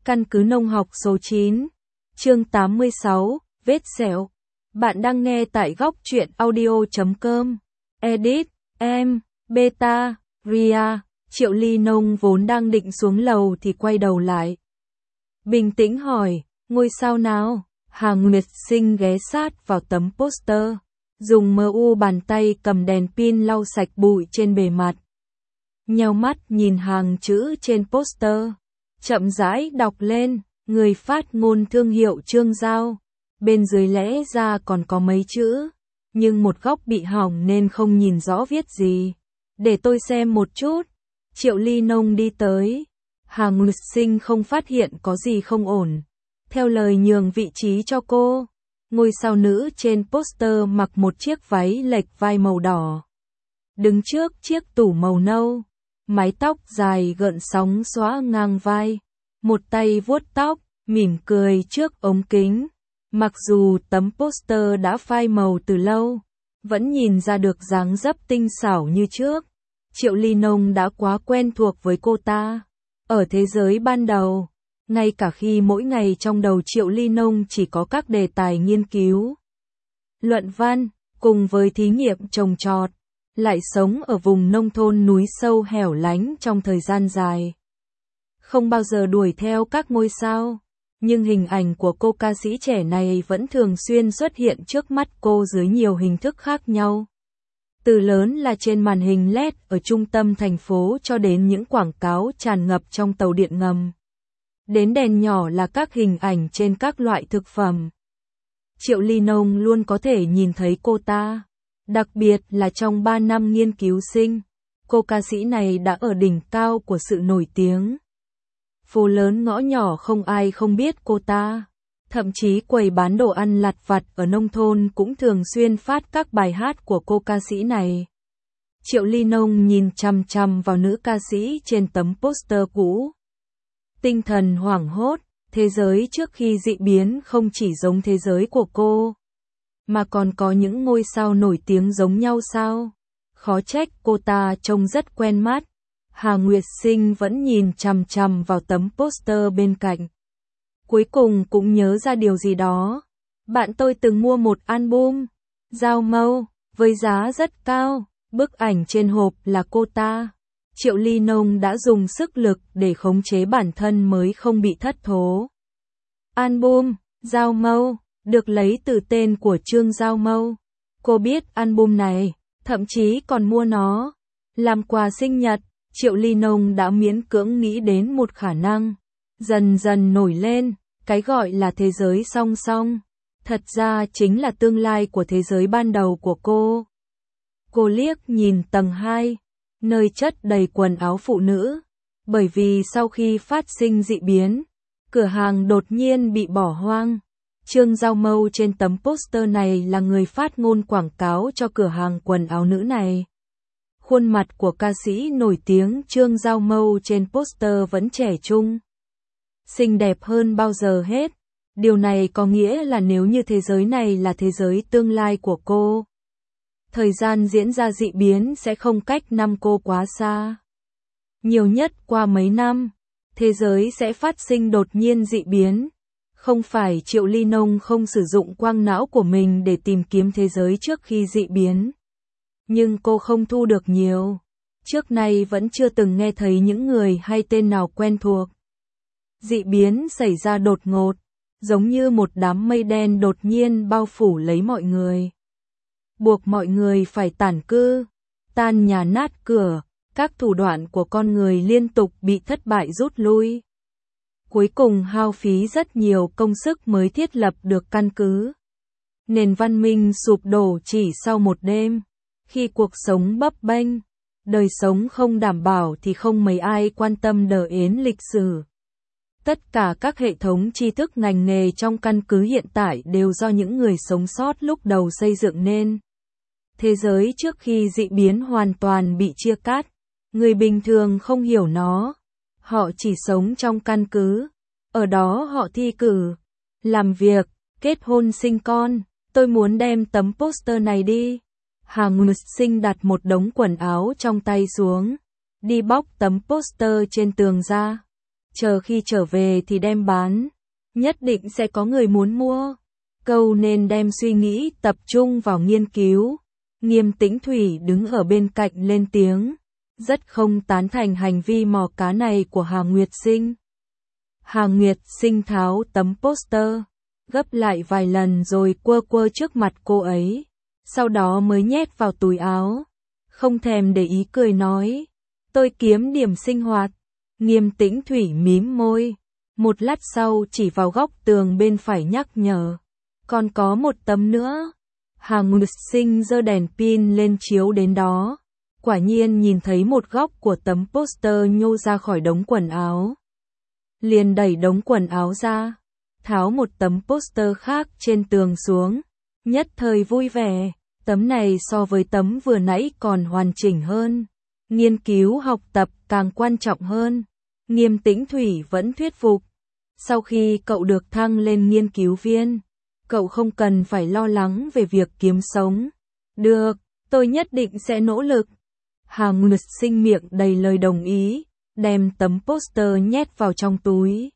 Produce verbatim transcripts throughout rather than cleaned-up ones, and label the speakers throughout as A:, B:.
A: Căn cứ nông học số chín, chương tám mươi sáu, vết sẹo. Bạn đang nghe tại góc truyện audio chấm com. Edit, em, Beta, Ria. Triệu Ly Nông vốn đang định xuống lầu thì quay đầu lại. Bình tĩnh hỏi, ngôi sao nào? Hà Nguyệt Sinh ghé sát vào tấm poster, dùng mờ u bàn tay cầm đèn pin lau sạch bụi trên bề mặt. Nheo mắt nhìn hàng chữ trên poster, chậm rãi đọc lên, người phát ngôn thương hiệu Trương Giao. Bên dưới lẽ ra còn có mấy chữ, nhưng một góc bị hỏng nên không nhìn rõ viết gì. Để tôi xem một chút. Triệu Ly Nông đi tới. Hà Nguyệt Sinh không phát hiện có gì không ổn. Theo lời nhường vị trí cho cô. Ngôi sao nữ trên poster mặc một chiếc váy lệch vai màu đỏ. Đứng trước chiếc tủ màu nâu. Mái tóc dài gợn sóng xõa ngang vai. Một tay vuốt tóc, mỉm cười trước ống kính. Mặc dù tấm poster đã phai màu từ lâu, vẫn nhìn ra được dáng dấp tinh xảo như trước. Triệu Ly Nông đã quá quen thuộc với cô ta. Ở thế giới ban đầu, ngay cả khi mỗi ngày trong đầu Triệu Ly Nông chỉ có các đề tài nghiên cứu, luận văn, cùng với thí nghiệm trồng trọt, lại sống ở vùng nông thôn núi sâu hẻo lánh trong thời gian dài. Không bao giờ đuổi theo các ngôi sao. Nhưng hình ảnh của cô ca sĩ trẻ này vẫn thường xuyên xuất hiện trước mắt cô dưới nhiều hình thức khác nhau. Từ lớn là trên màn hình led ở trung tâm thành phố cho đến những quảng cáo tràn ngập trong tàu điện ngầm. Đến đèn nhỏ là các hình ảnh trên các loại thực phẩm. Triệu Ly Nông luôn có thể nhìn thấy cô ta. Đặc biệt là trong ba năm nghiên cứu sinh, cô ca sĩ này đã ở đỉnh cao của sự nổi tiếng. Phố lớn ngõ nhỏ không ai không biết cô ta. Thậm chí quầy bán đồ ăn lặt vặt ở nông thôn cũng thường xuyên phát các bài hát của cô ca sĩ này. Triệu Ly Nông nhìn chằm chằm vào nữ ca sĩ trên tấm poster cũ. Tinh thần hoảng hốt, thế giới trước khi dị biến không chỉ giống thế giới của cô, mà còn có những ngôi sao nổi tiếng giống nhau sao? Khó trách cô ta trông rất quen mắt. Hà Nguyệt Sinh vẫn nhìn chằm chằm vào tấm poster bên cạnh. Cuối cùng cũng nhớ ra điều gì đó. Bạn tôi từng mua một album, Giao Mâu, với giá rất cao. Bức ảnh trên hộp là cô ta. Triệu Ly Nông đã dùng sức lực để khống chế bản thân mới không bị thất thố. Album, Giao Mâu, được lấy từ tên của Trương Giao Mâu. Cô biết album này, thậm chí còn mua nó. Làm quà sinh nhật. Triệu Ly Nông đã miễn cưỡng nghĩ đến một khả năng, dần dần nổi lên, cái gọi là thế giới song song, thật ra chính là tương lai của thế giới ban đầu của cô. Cô liếc nhìn tầng hai, nơi chất đầy quần áo phụ nữ, bởi vì sau khi phát sinh dị biến, cửa hàng đột nhiên bị bỏ hoang. Trương Giao Mâu trên tấm poster này là người phát ngôn quảng cáo cho cửa hàng quần áo nữ này. Khuôn mặt của ca sĩ nổi tiếng Trương Giao Mâu trên poster vẫn trẻ trung, xinh đẹp hơn bao giờ hết. Điều này có nghĩa là nếu như thế giới này là thế giới tương lai của cô, thời gian diễn ra dị biến sẽ không cách năm cô quá xa. Nhiều nhất qua mấy năm, thế giới sẽ phát sinh đột nhiên dị biến. Không phải Triệu Ly Nông không sử dụng quang não của mình để tìm kiếm thế giới trước khi dị biến. Nhưng cô không thu được nhiều. Trước nay vẫn chưa từng nghe thấy những người hay tên nào quen thuộc. Dị biến xảy ra đột ngột, giống như một đám mây đen đột nhiên bao phủ lấy mọi người. Buộc mọi người phải tản cư, tan nhà nát cửa, các thủ đoạn của con người liên tục bị thất bại rút lui. Cuối cùng hao phí rất nhiều công sức mới thiết lập được căn cứ. Nền văn minh sụp đổ chỉ sau một đêm. Khi cuộc sống bấp bênh, đời sống không đảm bảo thì không mấy ai quan tâm đến lịch sử. Tất cả các hệ thống tri thức ngành nghề trong căn cứ hiện tại đều do những người sống sót lúc đầu xây dựng nên. Thế giới trước khi dị biến hoàn toàn bị chia cắt, người bình thường không hiểu nó. Họ chỉ sống trong căn cứ, ở đó họ thi cử, làm việc, kết hôn sinh con. Tôi muốn đem tấm poster này đi. Hà Nguyệt Sinh đặt một đống quần áo trong tay xuống, đi bóc tấm poster trên tường ra. chờ khi trở về thì đem bán, nhất định sẽ có người muốn mua. Cậu nên đem suy nghĩ tập trung vào nghiên cứu. Nghiêm Tĩnh Thủy đứng ở bên cạnh lên tiếng, rất không tán thành hành vi mò cá này của Hà Nguyệt Sinh. Hà Nguyệt Sinh tháo tấm poster, gấp lại vài lần rồi quơ quơ trước mặt cô ấy, sau đó mới nhét vào túi áo, không thèm để ý cười nói, tôi kiếm điểm sinh hoạt. Nghiêm Tĩnh Thủy mím môi, một lát sau chỉ vào góc tường bên phải nhắc nhở, còn có một tấm nữa. Hà Nguyệt Sinh giơ đèn pin lên chiếu đến đó, quả nhiên nhìn thấy một góc của tấm poster nhô ra khỏi đống quần áo. Liền đẩy đống quần áo ra, tháo một tấm poster khác trên tường xuống, nhất thời vui vẻ, tấm này so với tấm vừa nãy còn hoàn chỉnh hơn. Nghiên cứu học tập càng quan trọng hơn. Nghiêm Tĩnh Thủy vẫn thuyết phục. Sau khi cậu được thăng lên nghiên cứu viên, cậu không cần phải lo lắng về việc kiếm sống. Được, tôi nhất định sẽ nỗ lực. Hà Nguyệt Sinh miệng đầy lời đồng ý, đem tấm poster nhét vào trong túi.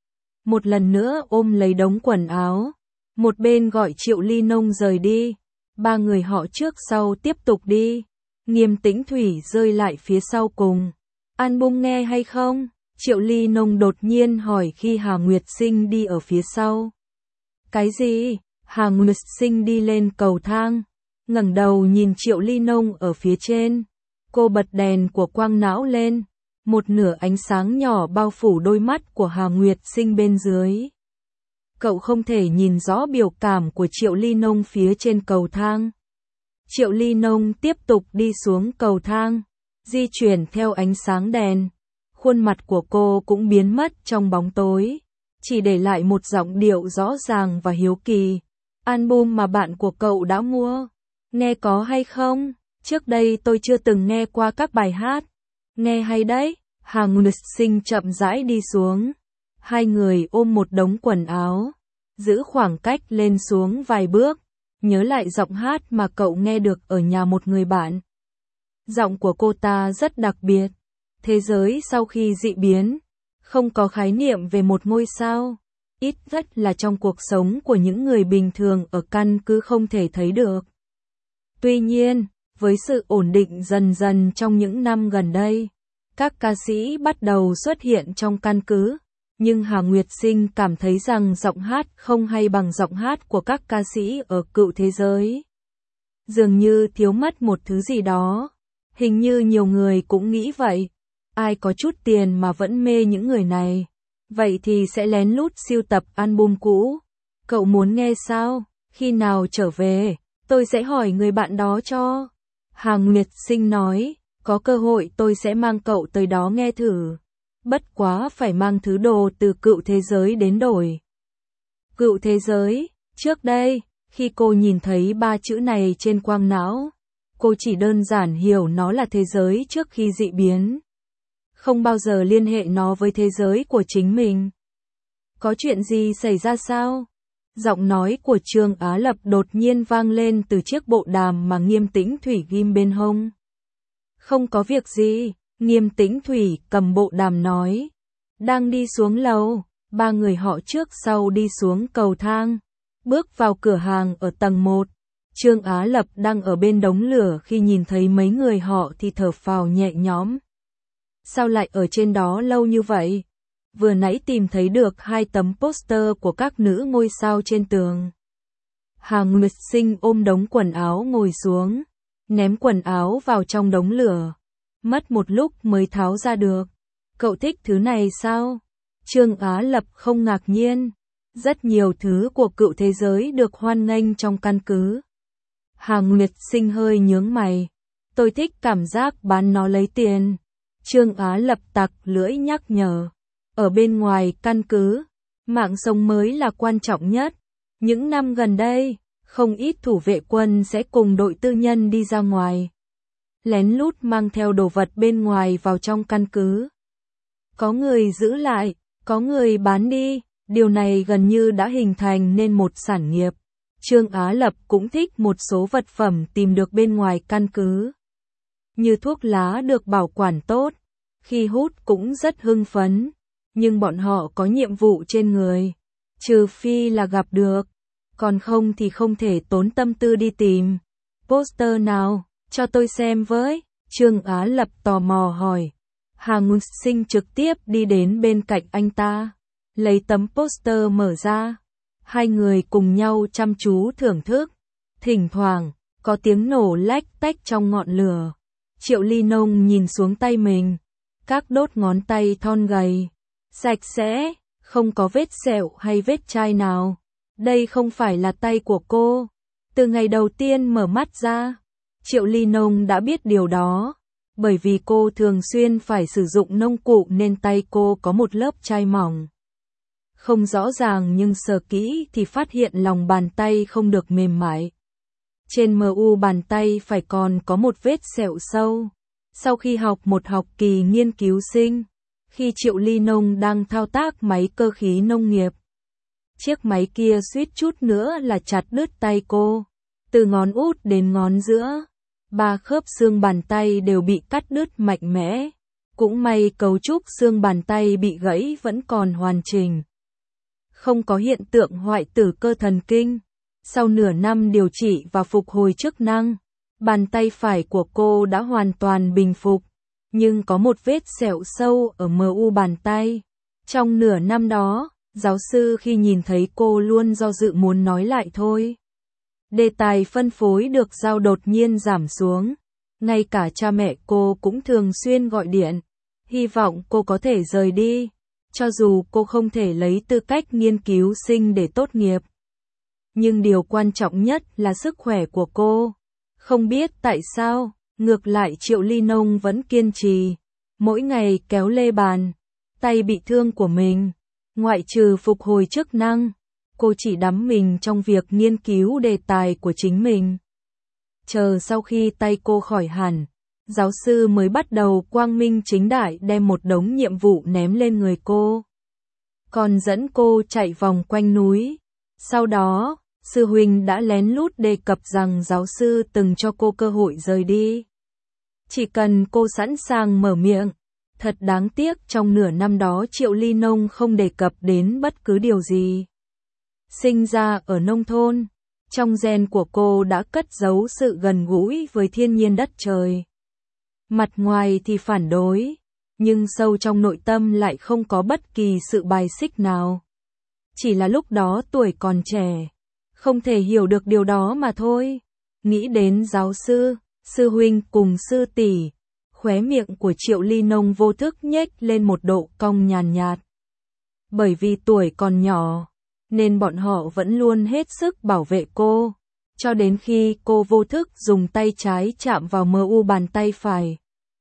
A: Một lần nữa ôm lấy đống quần áo, một bên gọi Triệu Ly Nông rời đi. Ba người họ trước sau tiếp tục đi. Nghiêm Tĩnh Thủy rơi lại phía sau cùng. Album nghe hay không? Triệu Ly Nông đột nhiên hỏi khi Hà Nguyệt Sinh đi ở phía sau. Cái gì? Hà Nguyệt Sinh đi lên cầu thang, ngẩng đầu nhìn Triệu Ly Nông ở phía trên. Cô bật đèn của quang não lên, một nửa ánh sáng nhỏ bao phủ đôi mắt của Hà Nguyệt Sinh bên dưới. Cậu không thể nhìn rõ biểu cảm của Triệu Ly Nông phía trên cầu thang. Triệu Ly Nông tiếp tục đi xuống cầu thang, di chuyển theo ánh sáng đèn. Khuôn mặt của cô cũng biến mất trong bóng tối, chỉ để lại một giọng điệu rõ ràng và hiếu kỳ. Album mà bạn của cậu đã mua, nghe có hay không? Trước đây tôi chưa từng nghe qua các bài hát. Nghe hay đấy. Hà Nguyệt Sinh chậm rãi đi xuống. Hai người ôm một đống quần áo, giữ khoảng cách lên xuống vài bước, nhớ lại giọng hát mà cậu nghe được ở nhà một người bạn. Giọng của cô ta rất đặc biệt. Thế giới sau khi dị biến, không có khái niệm về một ngôi sao, ít nhất là trong cuộc sống của những người bình thường ở căn cứ không thể thấy được. Tuy nhiên, với sự ổn định dần dần trong những năm gần đây, các ca sĩ bắt đầu xuất hiện trong căn cứ, nhưng Hà Nguyệt Sinh cảm thấy rằng giọng hát không hay bằng giọng hát của các ca sĩ ở cựu thế giới. Dường như thiếu mất một thứ gì đó. Hình như nhiều người cũng nghĩ vậy. Ai có chút tiền mà vẫn mê những người này, vậy thì sẽ lén lút sưu tập album cũ. Cậu muốn nghe sao? Khi nào trở về, tôi sẽ hỏi người bạn đó cho. Hà Nguyệt Sinh nói, có cơ hội tôi sẽ mang cậu tới đó nghe thử. Bất quá phải mang thứ đồ từ cựu thế giới đến đổi. Cựu thế giới, trước đây, khi cô nhìn thấy ba chữ này trên quang não, cô chỉ đơn giản hiểu nó là thế giới trước khi dị biến. Không bao giờ liên hệ nó với thế giới của chính mình. Có chuyện gì xảy ra sao? Giọng nói của Trương Á Lập đột nhiên vang lên từ chiếc bộ đàm mà Nghiêm Tĩnh Thủy ghim bên hông. Không có việc gì, Nghiêm Tĩnh Thủy cầm bộ đàm nói. Đang đi xuống lầu, ba người họ trước sau đi xuống cầu thang, bước vào cửa hàng ở tầng một. Trương Á Lập đang ở bên đống lửa khi nhìn thấy mấy người họ thì thở phào nhẹ nhõm. Sao lại ở trên đó lâu như vậy? Vừa nãy tìm thấy được hai tấm poster của các nữ ngôi sao trên tường. Hà Nguyệt Sinh ôm đống quần áo ngồi xuống, ném quần áo vào trong đống lửa. Mất một lúc mới tháo ra được. Cậu thích thứ này sao? Trương Á Lập không ngạc nhiên. Rất nhiều thứ của cựu thế giới được hoan nghênh trong căn cứ. Hà Nguyệt Sinh hơi nhướng mày. Tôi thích cảm giác bán nó lấy tiền. Trương Á Lập tặc lưỡi nhắc nhở. Ở bên ngoài căn cứ, mạng sống mới là quan trọng nhất. Những năm gần đây, không ít thủ vệ quân sẽ cùng đội tư nhân đi ra ngoài, lén lút mang theo đồ vật bên ngoài vào trong căn cứ. Có người giữ lại, có người bán đi, điều này gần như đã hình thành nên một sản nghiệp. Trương Á Lập cũng thích một số vật phẩm tìm được bên ngoài căn cứ. Như thuốc lá được bảo quản tốt, khi hút cũng rất hưng phấn. nhưng bọn họ có nhiệm vụ trên người. Trừ phi là gặp được, còn không thì không thể tốn tâm tư đi tìm. Poster nào, cho tôi xem với. Trương Á Lập tò mò hỏi. Hà Nguyên Sinh trực tiếp đi đến bên cạnh anh ta, lấy tấm poster mở ra. Hai người cùng nhau chăm chú thưởng thức. Thỉnh thoảng, có tiếng nổ lách tách trong ngọn lửa. Triệu Ly Nông nhìn xuống tay mình. Các đốt ngón tay thon gầy, sạch sẽ, không có vết sẹo hay vết chai nào. Đây không phải là tay của cô. Từ ngày đầu tiên mở mắt ra, Triệu Ly Nông đã biết điều đó. Bởi vì cô thường xuyên phải sử dụng nông cụ nên tay cô có một lớp chai mỏng. Không rõ ràng nhưng sờ kỹ thì phát hiện lòng bàn tay không được mềm mại. Trên mu bàn tay phải còn có một vết sẹo sâu. Sau khi học một học kỳ nghiên cứu sinh, khi Triệu Ly Nông đang thao tác máy cơ khí nông nghiệp, chiếc máy kia suýt chút nữa là chặt đứt tay cô. Từ ngón út đến ngón giữa, ba khớp xương bàn tay đều bị cắt đứt mạnh mẽ. Cũng may cấu trúc xương bàn tay bị gãy vẫn còn hoàn chỉnh. Không có hiện tượng hoại tử cơ thần kinh. Sau nửa năm điều trị và phục hồi chức năng, bàn tay phải của cô đã hoàn toàn bình phục. Nhưng có một vết sẹo sâu ở mu bàn tay. Trong nửa năm đó, giáo sư khi nhìn thấy cô luôn do dự muốn nói lại thôi. Đề tài phân phối được giao đột nhiên giảm xuống. Ngay cả cha mẹ cô cũng thường xuyên gọi điện, hy vọng cô có thể rời đi, cho dù cô không thể lấy tư cách nghiên cứu sinh để tốt nghiệp. Nhưng điều quan trọng nhất là sức khỏe của cô. Không biết tại sao, ngược lại Triệu Ly Nông vẫn kiên trì, mỗi ngày kéo lê bàn, tay bị thương của mình, ngoại trừ phục hồi chức năng, cô chỉ đắm mình trong việc nghiên cứu đề tài của chính mình. Chờ sau khi tay cô khỏi hẳn, giáo sư mới bắt đầu quang minh chính đại đem một đống nhiệm vụ ném lên người cô. Còn dẫn cô chạy vòng quanh núi. Sau đó, sư huynh đã lén lút đề cập rằng giáo sư từng cho cô cơ hội rời đi. Chỉ cần cô sẵn sàng mở miệng. Thật đáng tiếc trong nửa năm đó Triệu Ly Nông không đề cập đến bất cứ điều gì. Sinh ra ở nông thôn, trong gen của cô đã cất giấu sự gần gũi với thiên nhiên đất trời. Mặt ngoài thì phản đối, nhưng sâu trong nội tâm lại không có bất kỳ sự bài xích nào. Chỉ là lúc đó tuổi còn trẻ, không thể hiểu được điều đó mà thôi. Nghĩ đến giáo sư, sư huynh cùng sư tỷ, khóe miệng của Triệu Ly Nông vô thức nhếch lên một độ cong nhàn nhạt. Bởi vì tuổi còn nhỏ, nên bọn họ vẫn luôn hết sức bảo vệ cô, cho đến khi cô vô thức dùng tay trái chạm vào mu bàn tay phải.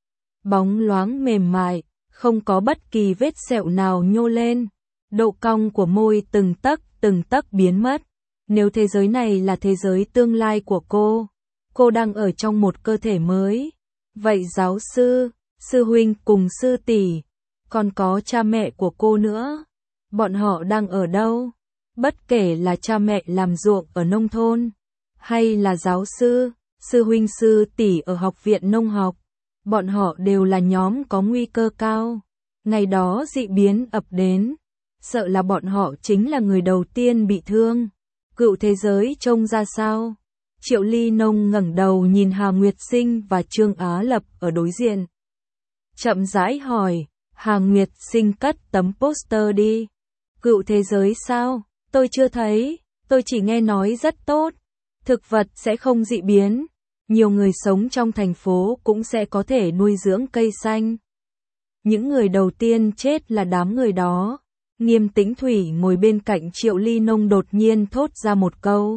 A: Bóng loáng mềm mại, không có bất kỳ vết sẹo nào nhô lên, độ cong của môi từng tấc từng tấc biến mất. Nếu thế giới này là thế giới tương lai của cô, cô đang ở trong một cơ thể mới. Vậy giáo sư, sư huynh cùng sư tỷ, còn có cha mẹ của cô nữa, bọn họ đang ở đâu? Bất kể là cha mẹ làm ruộng ở nông thôn, hay là giáo sư, sư huynh sư tỷ ở học viện nông học, bọn họ đều là nhóm có nguy cơ cao. Ngày đó dị biến ập đến, sợ là bọn họ chính là người đầu tiên bị thương. Cựu thế giới trông ra sao? Triệu Ly Nông ngẩng đầu nhìn Hà Nguyệt Sinh và Trương Á Lập ở đối diện. Chậm rãi hỏi, Hà Nguyệt Sinh cất tấm poster đi. Cựu thế giới sao? Tôi chưa thấy, tôi chỉ nghe nói rất tốt. Thực vật sẽ không dị biến. Nhiều người sống trong thành phố cũng sẽ có thể nuôi dưỡng cây xanh. Những người đầu tiên chết là đám người đó. Nghiêm Tĩnh Thủy ngồi bên cạnh Triệu Ly Nông đột nhiên thốt ra một câu.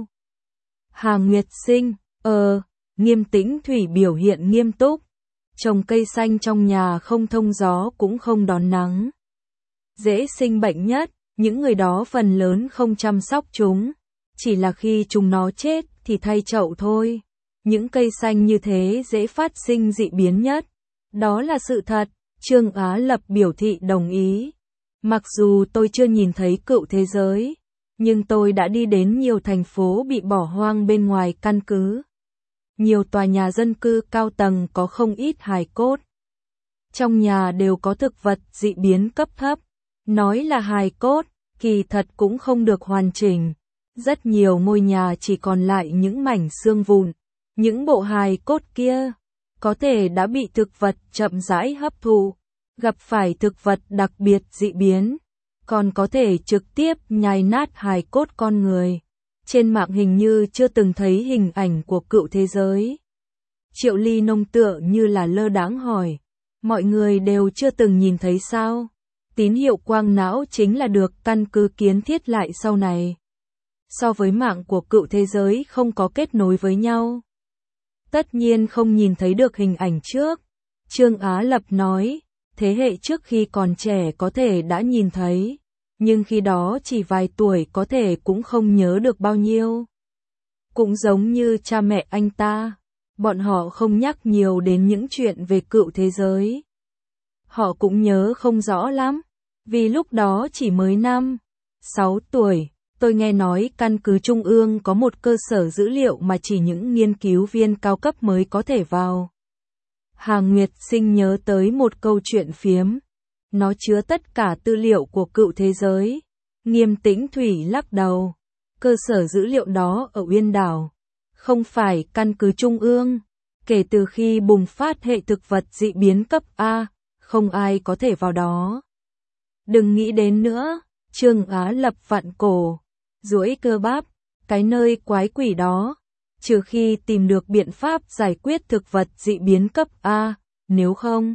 A: Hà Nguyệt Sinh, ờ, Nghiêm Tĩnh Thủy biểu hiện nghiêm túc. Trồng cây xanh trong nhà không thông gió cũng không đón nắng. Dễ sinh bệnh nhất, những người đó phần lớn không chăm sóc chúng. Chỉ là khi chúng nó chết thì thay chậu thôi. Những cây xanh như thế dễ phát sinh dị biến nhất. Đó là sự thật, Trương Á Lập biểu thị đồng ý. Mặc dù tôi chưa nhìn thấy cựu thế giới, nhưng tôi đã đi đến nhiều thành phố bị bỏ hoang bên ngoài căn cứ. Nhiều tòa nhà dân cư cao tầng có không ít hài cốt. Trong nhà đều có thực vật dị biến cấp thấp. Nói là hài cốt, kỳ thật cũng không được hoàn chỉnh. Rất nhiều ngôi nhà chỉ còn lại những mảnh xương vụn. Những bộ hài cốt kia có thể đã bị thực vật chậm rãi hấp thụ, gặp phải thực vật đặc biệt dị biến, còn có thể trực tiếp nhai nát hài cốt con người. Trên mạng hình như chưa từng thấy hình ảnh của cựu thế giới. Triệu Ly Nông tựa như là lơ đãng hỏi, mọi người đều chưa từng nhìn thấy sao? Tín hiệu quang não chính là được căn cứ kiến thiết lại sau này. So với mạng của cựu thế giới không có kết nối với nhau. Tất nhiên không nhìn thấy được hình ảnh trước. Trương Á Lập nói, thế hệ trước khi còn trẻ có thể đã nhìn thấy, nhưng khi đó chỉ vài tuổi có thể cũng không nhớ được bao nhiêu. Cũng giống như cha mẹ anh ta, bọn họ không nhắc nhiều đến những chuyện về cựu thế giới. Họ cũng nhớ không rõ lắm, vì lúc đó chỉ mới năm, sáu tuổi. Tôi nghe nói căn cứ Trung ương có một cơ sở dữ liệu mà chỉ những nghiên cứu viên cao cấp mới có thể vào. Hà Nguyệt Sinh nhớ tới một câu chuyện phiếm. Nó chứa tất cả tư liệu của cựu thế giới. Nghiêm Tĩnh Thủy lắc đầu. Cơ sở dữ liệu đó ở Uyên Đảo. Không phải căn cứ Trung ương. Kể từ khi bùng phát hệ thực vật dị biến cấp A, không ai có thể vào đó. Đừng nghĩ đến nữa. Trương Á Lập vặn cổ, duỗi cơ bắp, cái nơi quái quỷ đó, trừ khi tìm được biện pháp giải quyết thực vật dị biến cấp A, nếu không,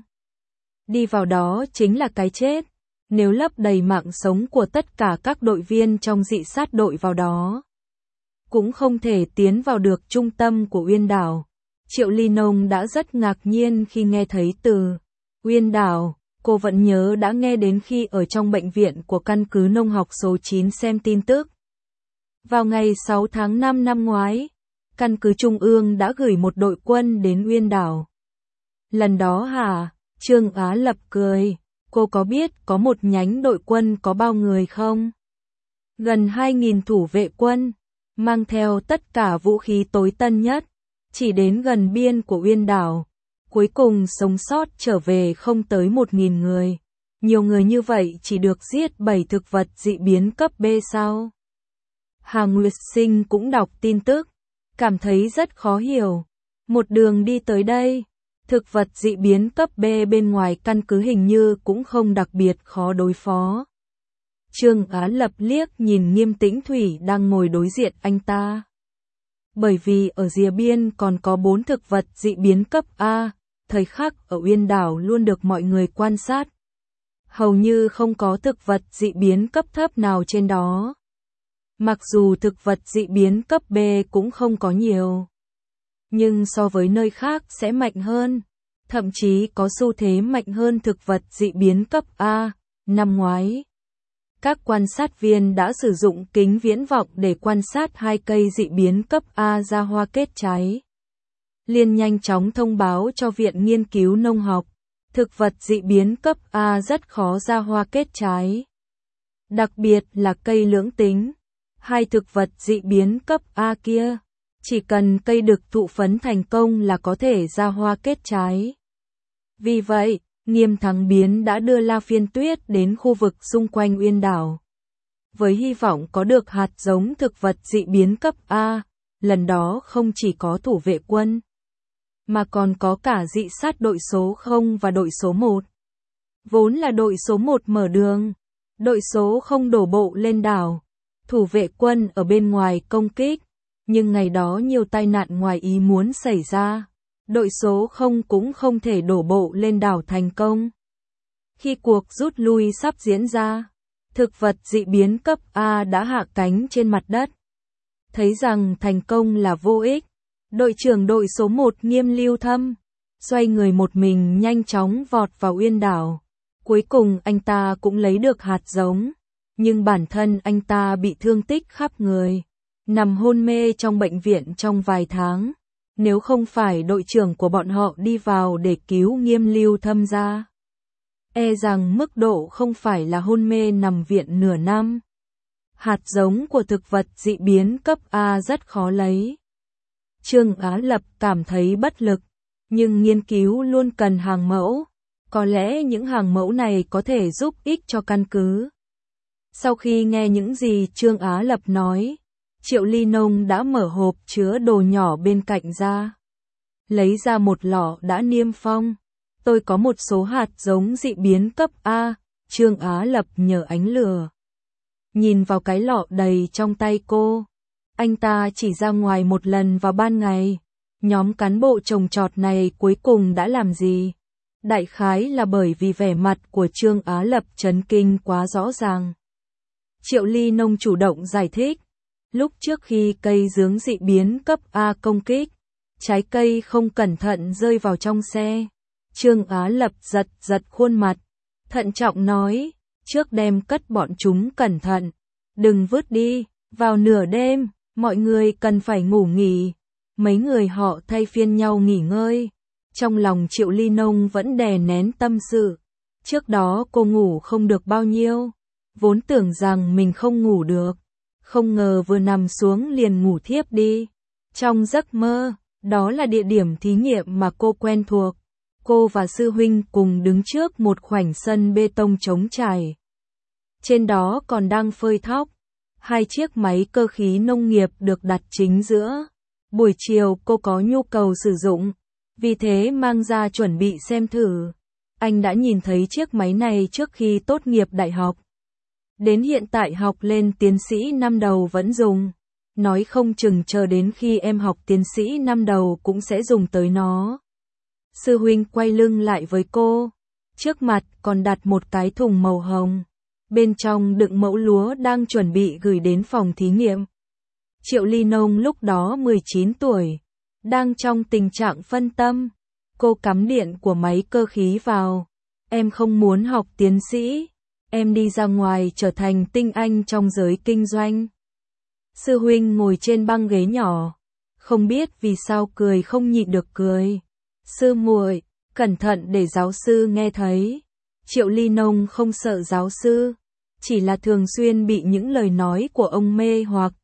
A: đi vào đó chính là cái chết. Nếu lấp đầy mạng sống của tất cả các đội viên trong dị sát đội vào đó, cũng không thể tiến vào được trung tâm của Uyên Đảo. Triệu Ly Nông đã rất ngạc nhiên khi nghe thấy từ Uyên Đảo. Cô vẫn nhớ đã nghe đến khi ở trong bệnh viện của căn cứ nông học số chín xem tin tức. Vào ngày sáu tháng năm năm ngoái, căn cứ Trung ương đã gửi một đội quân đến Uyên Đảo. Lần đó hả? Trương Á Lập cười. Cô có biết có một nhánh đội quân có bao người không? Gần hai nghìn thủ vệ quân, mang theo tất cả vũ khí tối tân nhất, chỉ đến gần biên của Uyên Đảo. Cuối cùng sống sót trở về không tới một nghìn người. Nhiều người như vậy chỉ được giết bảy thực vật dị biến cấp B sao? Hà Nguyệt Sinh cũng đọc tin tức, cảm thấy rất khó hiểu. Một đường đi tới đây, thực vật dị biến cấp B bên ngoài căn cứ hình như cũng không đặc biệt khó đối phó. Trương Á Lập liếc nhìn Nghiêm Tĩnh Thủy đang ngồi đối diện anh ta. Bởi vì ở rìa biên còn có bốn thực vật dị biến cấp A. Thời khắc ở Uyên Đảo luôn được mọi người quan sát. Hầu như không có thực vật dị biến cấp thấp nào trên đó. Mặc dù thực vật dị biến cấp B cũng không có nhiều. Nhưng so với nơi khác sẽ mạnh hơn. Thậm chí có xu thế mạnh hơn thực vật dị biến cấp A. Năm ngoái, các quan sát viên đã sử dụng kính viễn vọng để quan sát hai cây dị biến cấp A ra hoa kết trái. Liên nhanh chóng thông báo cho Viện Nghiên cứu Nông học, thực vật dị biến cấp A rất khó ra hoa kết trái. Đặc biệt là cây lưỡng tính. Hai thực vật dị biến cấp A kia, chỉ cần cây đực thụ phấn thành công là có thể ra hoa kết trái. Vì vậy, Nghiêm Thắng Biến đã đưa La Phiên Tuyết đến khu vực xung quanh Uyên Đảo. Với hy vọng có được hạt giống thực vật dị biến cấp A, lần đó không chỉ có thủ vệ quân, mà còn có cả dị sát đội số không và đội số một. Vốn là đội số một mở đường, đội số không đổ bộ lên đảo, thủ vệ quân ở bên ngoài công kích, nhưng ngày đó nhiều tai nạn ngoài ý muốn xảy ra, đội số không cũng không thể đổ bộ lên đảo thành công. Khi cuộc rút lui sắp diễn ra, thực vật dị biến cấp A đã hạ cánh trên mặt đất. Thấy rằng thành công là vô ích, đội trưởng đội số một Nghiêm Lưu Thâm, xoay người một mình nhanh chóng vọt vào Uyên Đảo. Cuối cùng anh ta cũng lấy được hạt giống, nhưng bản thân anh ta bị thương tích khắp người, nằm hôn mê trong bệnh viện trong vài tháng. Nếu không phải đội trưởng của bọn họ đi vào để cứu Nghiêm Lưu Thâm ra, e rằng mức độ không phải là hôn mê nằm viện nửa năm. Hạt giống của thực vật dị biến cấp A rất khó lấy. Trương Á Lập cảm thấy bất lực, nhưng nghiên cứu luôn cần hàng mẫu. Có lẽ những hàng mẫu này có thể giúp ích cho căn cứ. Sau khi nghe những gì Trương Á Lập nói, Triệu Ly Nông đã mở hộp chứa đồ nhỏ bên cạnh ra. Lấy ra một lọ đã niêm phong. Tôi có một số hạt giống dị biến cấp A, Trương Á Lập nhờ ánh lửa. Nhìn vào cái lọ đầy trong tay cô. Anh ta chỉ ra ngoài một lần vào ban ngày. Nhóm cán bộ trồng trọt này cuối cùng đã làm gì? Đại khái là bởi vì vẻ mặt của Trương Á Lập chấn kinh quá rõ ràng. Triệu Ly Nông chủ động giải thích. Lúc trước khi cây dướng dị biến cấp A công kích, trái cây không cẩn thận rơi vào trong xe. Trương Á Lập giật giật khuôn mặt, thận trọng nói, trước đem cất bọn chúng cẩn thận, đừng vứt đi, vào nửa đêm, mọi người cần phải ngủ nghỉ. Mấy người họ thay phiên nhau nghỉ ngơi. Trong lòng Triệu Ly Nông vẫn đè nén tâm sự. Trước đó cô ngủ không được bao nhiêu, vốn tưởng rằng mình không ngủ được, không ngờ vừa nằm xuống liền ngủ thiếp đi. Trong giấc mơ, đó là địa điểm thí nghiệm mà cô quen thuộc. Cô và sư huynh cùng đứng trước một khoảnh sân bê tông trống trải. Trên đó còn đang phơi thóc. Hai chiếc máy cơ khí nông nghiệp được đặt chính giữa. Buổi chiều cô có nhu cầu sử dụng, vì thế mang ra chuẩn bị xem thử. Anh đã nhìn thấy chiếc máy này trước khi tốt nghiệp đại học. Đến hiện tại học lên tiến sĩ năm đầu vẫn dùng. Nói không chừng chờ đến khi em học tiến sĩ năm đầu cũng sẽ dùng tới nó. Sư huynh quay lưng lại với cô. Trước mặt còn đặt một cái thùng màu hồng. Bên trong đựng mẫu lúa đang chuẩn bị gửi đến phòng thí nghiệm. Triệu Ly Nông lúc đó mười chín tuổi. Đang trong tình trạng phân tâm. Cô cắm điện của máy cơ khí vào. Em không muốn học tiến sĩ. Em đi ra ngoài trở thành tinh anh trong giới kinh doanh. Sư huynh ngồi trên băng ghế nhỏ. Không biết vì sao cười không nhịn được cười. Sư muội, cẩn thận để giáo sư nghe thấy. Triệu Ly Nông không sợ giáo sư. Chỉ là thường xuyên bị những lời nói của ông mê hoặc.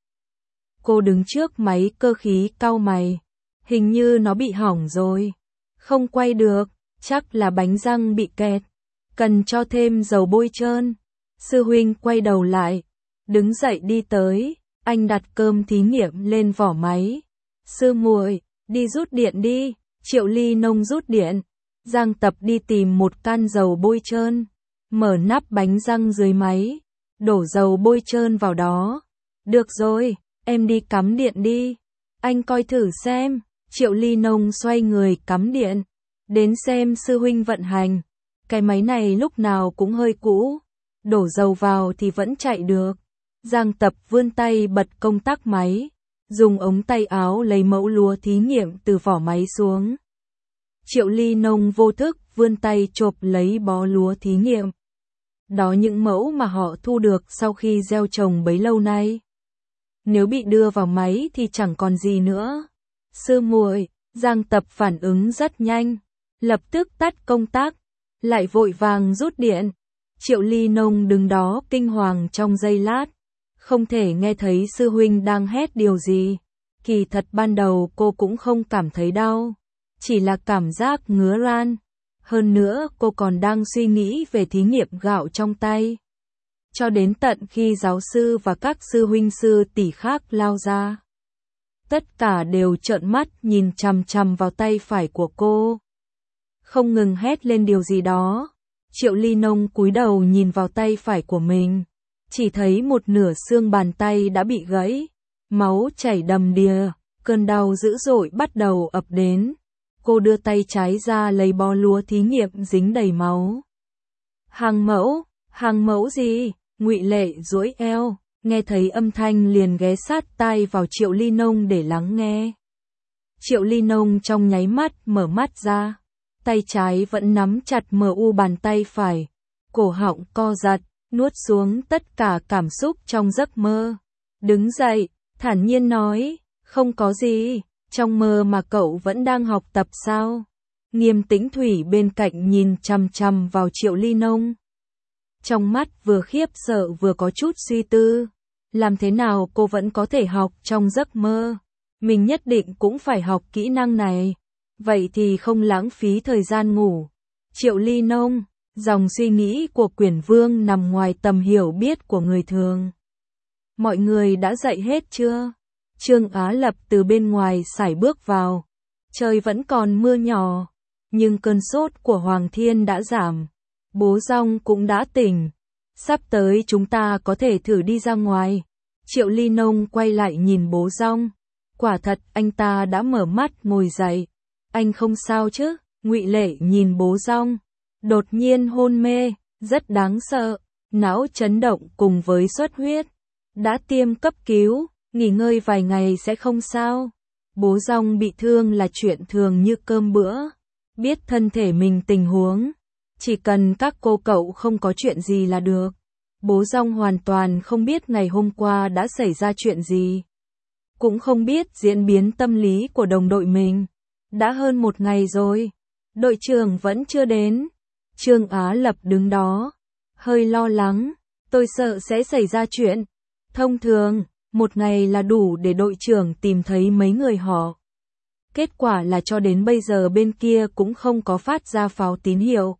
A: Cô đứng trước máy cơ khí cau mày. Hình như nó bị hỏng rồi. Không quay được, chắc là bánh răng bị kẹt. Cần cho thêm dầu bôi trơn. Sư huynh quay đầu lại. Đứng dậy đi tới. Anh đặt cơm thí nghiệm lên vỏ máy. Sư muội, đi rút điện đi. Triệu Ly Nông rút điện. Giang Tập đi tìm một can dầu bôi trơn. Mở nắp bánh răng dưới máy. Đổ dầu bôi trơn vào đó. Được rồi, em đi cắm điện đi. Anh coi thử xem. Triệu Ly Nông xoay người cắm điện. Đến xem sư huynh vận hành. Cái máy này lúc nào cũng hơi cũ. Đổ dầu vào thì vẫn chạy được. Giang Tập vươn tay bật công tắc máy. Dùng ống tay áo lấy mẫu lúa thí nghiệm từ vỏ máy xuống. Triệu Ly Nông vô thức vươn tay chộp lấy bó lúa thí nghiệm. Đó những mẫu mà họ thu được sau khi gieo trồng bấy lâu nay. Nếu bị đưa vào máy thì chẳng còn gì nữa. Sư muội, Giang Tập phản ứng rất nhanh. Lập tức tắt công tắc. Lại vội vàng rút điện. Triệu Ly Nông đứng đó kinh hoàng trong giây lát. Không thể nghe thấy sư huynh đang hét điều gì. Kỳ thật ban đầu cô cũng không cảm thấy đau. Chỉ là cảm giác ngứa ran. Hơn nữa cô còn đang suy nghĩ về thí nghiệm gạo trong tay. Cho đến tận khi giáo sư và các sư huynh sư tỷ khác lao ra. Tất cả đều trợn mắt nhìn chằm chằm vào tay phải của cô. Không ngừng hét lên điều gì đó. Triệu Ly Nông cúi đầu nhìn vào tay phải của mình. Chỉ thấy một nửa xương bàn tay đã bị gãy. Máu chảy đầm đìa. Cơn đau dữ dội bắt đầu ập đến. Cô đưa tay trái ra lấy bó lúa thí nghiệm dính đầy máu. Hàng mẫu, hàng mẫu gì? Ngụy Lệ duỗi eo, nghe thấy âm thanh liền ghé sát tai vào Triệu Ly Nông để lắng nghe. Triệu Ly Nông trong nháy mắt mở mắt ra, tay trái vẫn nắm chặt mờ u bàn tay phải, cổ họng co giật, nuốt xuống tất cả cảm xúc trong giấc mơ. Đứng dậy, thản nhiên nói, không có gì. Trong mơ mà cậu vẫn đang học tập sao? Nghiêm Tĩnh Thủy bên cạnh nhìn chằm chằm vào Triệu Ly Nông. Trong mắt vừa khiếp sợ vừa có chút suy tư. Làm thế nào cô vẫn có thể học trong giấc mơ? Mình nhất định cũng phải học kỹ năng này. Vậy thì không lãng phí thời gian ngủ. Triệu Ly Nông, dòng suy nghĩ của Quyển Vương nằm ngoài tầm hiểu biết của người thường. Mọi người đã dậy hết chưa? Trương Á Lập từ bên ngoài sải bước vào. Trời vẫn còn mưa nhỏ, nhưng cơn sốt của Hoàng Thiên đã giảm. Bố Dong cũng đã tỉnh. Sắp tới chúng ta có thể thử đi ra ngoài. Triệu Ly Nông quay lại nhìn bố Dong. Quả thật anh ta đã mở mắt ngồi dậy. Anh không sao chứ? Ngụy Lệ nhìn bố Dong. Đột nhiên hôn mê, rất đáng sợ. Não chấn động cùng với xuất huyết. Đã tiêm cấp cứu, nghỉ ngơi vài ngày sẽ không sao. Bố Dong bị thương là chuyện thường như cơm bữa. Biết thân thể mình tình huống. Chỉ cần các cô cậu không có chuyện gì là được. Bố Dong hoàn toàn không biết ngày hôm qua đã xảy ra chuyện gì. Cũng không biết diễn biến tâm lý của đồng đội mình. Đã hơn một ngày rồi. Đội trưởng vẫn chưa đến. Trương Á Lập đứng đó. Hơi lo lắng. Tôi sợ sẽ xảy ra chuyện. Thông thường, một ngày là đủ để đội trưởng tìm thấy mấy người họ. Kết quả là cho đến bây giờ bên kia cũng không có phát ra pháo tín hiệu.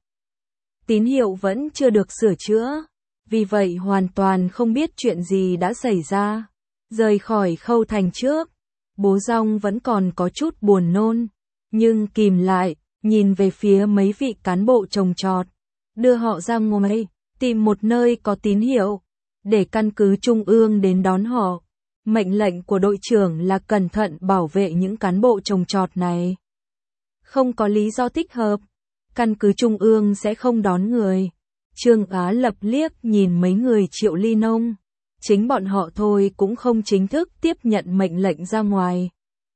A: Tín hiệu vẫn chưa được sửa chữa. Vì vậy hoàn toàn không biết chuyện gì đã xảy ra. Rời khỏi Khâu Thành trước. Bố Dong vẫn còn có chút buồn nôn. Nhưng kìm lại, nhìn về phía mấy vị cán bộ trồng trọt. Đưa họ ra ngoài, tìm một nơi có tín hiệu. Để căn cứ trung ương đến đón họ. Mệnh lệnh của đội trưởng là cẩn thận bảo vệ những cán bộ trồng trọt này. Không có lý do thích hợp. Căn cứ trung ương sẽ không đón người. Trương Á Lập liếc nhìn mấy người Triệu Ly Nông. Chính bọn họ thôi cũng không chính thức tiếp nhận mệnh lệnh ra ngoài.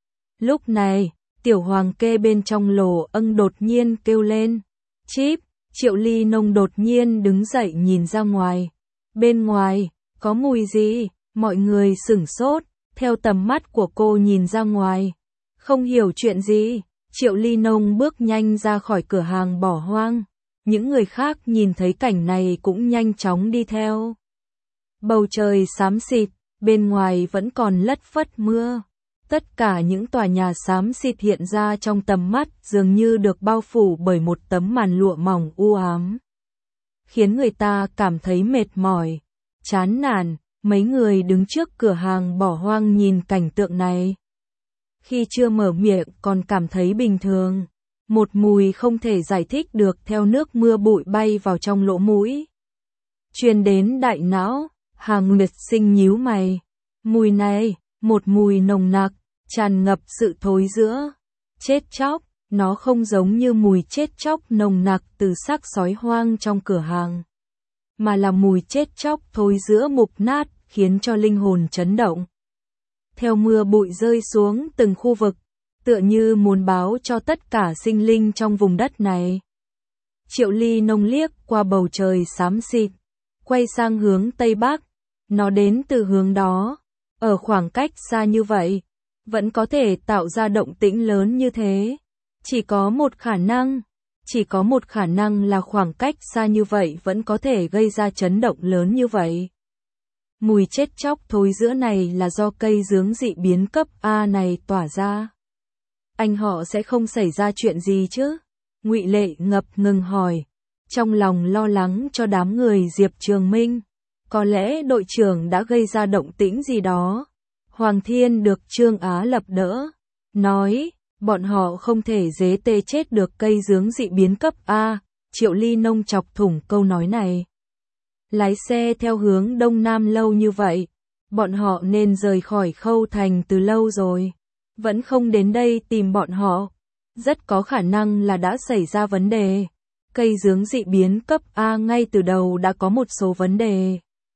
A: Lúc này, tiểu hoàng kê bên trong lồ âng đột nhiên kêu lên. Chíp, Triệu Ly Nông đột nhiên đứng dậy nhìn ra ngoài. Bên ngoài, có mùi gì? Mọi người sửng sốt, theo tầm mắt của cô nhìn ra ngoài. Không hiểu chuyện gì, Triệu Ly Nông bước nhanh ra khỏi cửa hàng bỏ hoang. Những người khác nhìn thấy cảnh này cũng nhanh chóng đi theo. Bầu trời xám xịt, bên ngoài vẫn còn lất phất mưa. Tất cả những tòa nhà xám xịt hiện ra trong tầm mắt dường như được bao phủ bởi một tấm màn lụa mỏng u ám. Khiến người ta cảm thấy mệt mỏi, chán nản. Mấy người đứng trước cửa hàng bỏ hoang nhìn cảnh tượng này. Khi chưa mở miệng còn cảm thấy bình thường. Một mùi không thể giải thích được theo nước mưa bụi bay vào trong lỗ mũi. Truyền đến đại não, Hà Nguyệt Sinh nhíu mày. Mùi này, một mùi nồng nặc, tràn ngập sự thối rữa. Chết chóc, nó không giống như mùi chết chóc nồng nặc từ xác sói hoang trong cửa hàng. Mà là mùi chết chóc thối rữa mục nát, khiến cho linh hồn chấn động. Theo mưa bụi rơi xuống từng khu vực, tựa như muốn báo cho tất cả sinh linh trong vùng đất này. Triệu Ly Nông liếc qua bầu trời xám xịt, quay sang hướng Tây Bắc. Nó đến từ hướng đó, ở khoảng cách xa như vậy, vẫn có thể tạo ra động tĩnh lớn như thế. Chỉ có một khả năng, chỉ có một khả năng là khoảng cách xa như vậy vẫn có thể gây ra chấn động lớn như vậy. Mùi chết chóc thối rữa này là do cây dướng dị biến cấp A này tỏa ra. Anh họ sẽ không xảy ra chuyện gì chứ? Ngụy Lệ ngập ngừng hỏi, trong lòng lo lắng cho đám người Diệp Trường Minh. Có lẽ đội trưởng đã gây ra động tĩnh gì đó. Hoàng Thiên được Trương Á Lập đỡ, nói, bọn họ không thể dế tê chết được cây dướng dị biến cấp A. Triệu Ly Nông chọc thủng câu nói này. Lái xe theo hướng Đông Nam lâu như vậy, bọn họ nên rời khỏi Khâu Thành từ lâu rồi. Vẫn không đến đây tìm bọn họ. Rất có khả năng là đã xảy ra vấn đề. Cây dướng dị biến cấp A ngay từ đầu đã có một số vấn đề.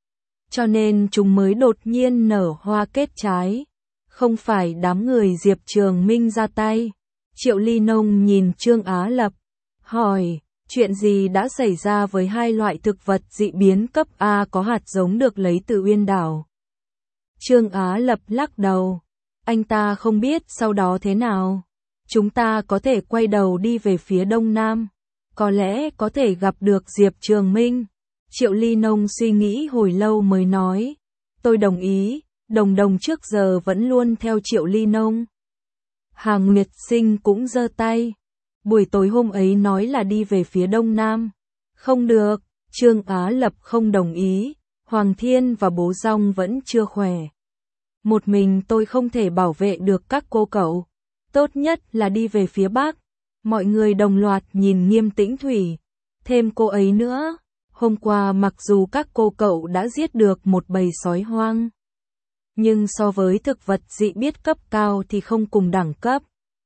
A: Cho nên chúng mới đột nhiên nở hoa kết trái. Không phải đám người Diệp Trường Minh ra tay. Triệu Ly Nông nhìn Trương Á Lập, hỏi, chuyện gì đã xảy ra với hai loại thực vật dị biến cấp A có hạt giống được lấy từ Uyên Đảo? Trương Á Lập lắc đầu. Anh ta không biết sau đó thế nào. Chúng ta có thể quay đầu đi về phía Đông Nam. Có lẽ có thể gặp được Diệp Trường Minh. Triệu Ly Nông suy nghĩ hồi lâu mới nói. Tôi đồng ý, Đồng Đồng trước giờ vẫn luôn theo Triệu Ly Nông. Hà Nguyệt Sinh cũng giơ tay. Buổi tối hôm ấy nói là đi về phía đông nam. Không được, Trương Á Lập không đồng ý, Hoàng Thiên và bố Rong vẫn chưa khỏe. Một mình tôi không thể bảo vệ được các cô cậu. Tốt nhất là đi về phía bắc. Mọi người đồng loạt nhìn Nghiêm Tĩnh Thủy. Thêm cô ấy nữa. Hôm qua mặc dù các cô cậu đã giết được một bầy sói hoang, nhưng so với thực vật dị biết cấp cao thì không cùng đẳng cấp.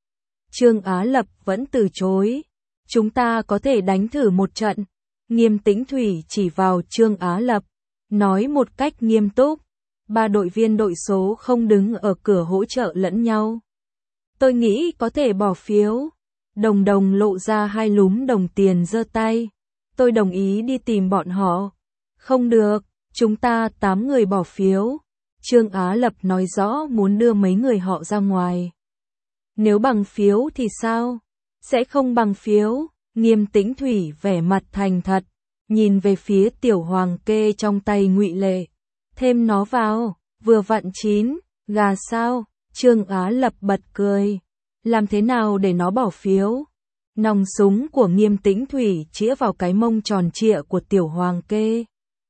A: Trương Á Lập vẫn từ chối. Chúng ta có thể đánh thử một trận. Nghiêm Tĩnh Thủy chỉ vào Trương Á Lập, nói một cách nghiêm túc. Ba đội viên đội số không đứng ở cửa hỗ trợ lẫn nhau. Tôi nghĩ có thể bỏ phiếu. Đồng Đồng lộ ra hai lúm đồng tiền giơ tay. Tôi đồng ý đi tìm bọn họ. Không được, chúng ta tám người bỏ phiếu. Trương Á Lập nói rõ muốn đưa mấy người họ ra ngoài. Nếu bằng phiếu thì sao? Sẽ không bằng phiếu. Nghiêm Tĩnh Thủy vẻ mặt thành thật, nhìn về phía tiểu hoàng kê trong tay Ngụy Lệ. Thêm nó vào, vừa vặn chín, gà sao? Trương Á Lập bật cười. Làm thế nào để nó bỏ phiếu? Nòng súng của Nghiêm Tĩnh Thủy chĩa vào cái mông tròn trịa của tiểu hoàng kê.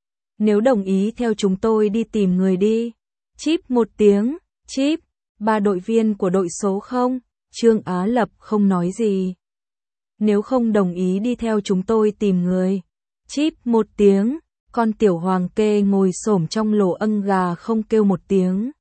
A: Nếu đồng ý theo chúng tôi đi tìm người đi. Chíp một tiếng, chíp. Ba đội viên của đội số không? Trương Á Lập không nói gì. Nếu không đồng ý đi theo chúng tôi tìm người. Chíp một tiếng, con tiểu hoàng kê ngồi xổm trong lỗ âng gà không kêu một tiếng.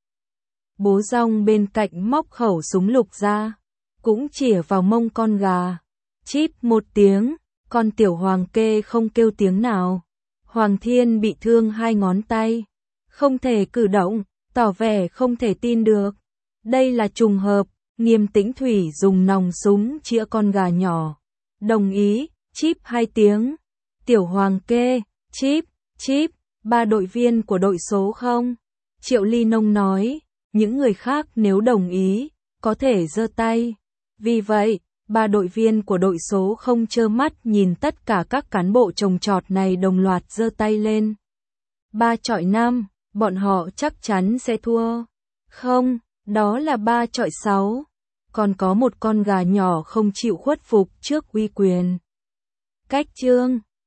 A: Bố Rong bên cạnh móc khẩu súng lục ra, cũng chĩa vào mông con gà. Chíp một tiếng, con tiểu hoàng kê không kêu tiếng nào. Hoàng Thiên bị thương hai ngón tay, không thể cử động, tỏ vẻ không thể tin được. Đây là trùng hợp. Nghiêm Tĩnh Thủy dùng nòng súng chĩa con gà nhỏ. Đồng ý, chíp hai tiếng. Tiểu hoàng kê, chíp, chíp. Ba đội viên của đội số không? Triệu Ly Nông nói. Những người khác nếu đồng ý, có thể giơ tay. Vì vậy, ba đội viên của đội số không trơ mắt nhìn tất cả các cán bộ trồng trọt này đồng loạt giơ tay lên. Ba chọi năm, bọn họ chắc chắn sẽ thua. Không, đó là ba chọi sáu. Còn có một con gà nhỏ không chịu khuất phục trước uy quyền. Cách chương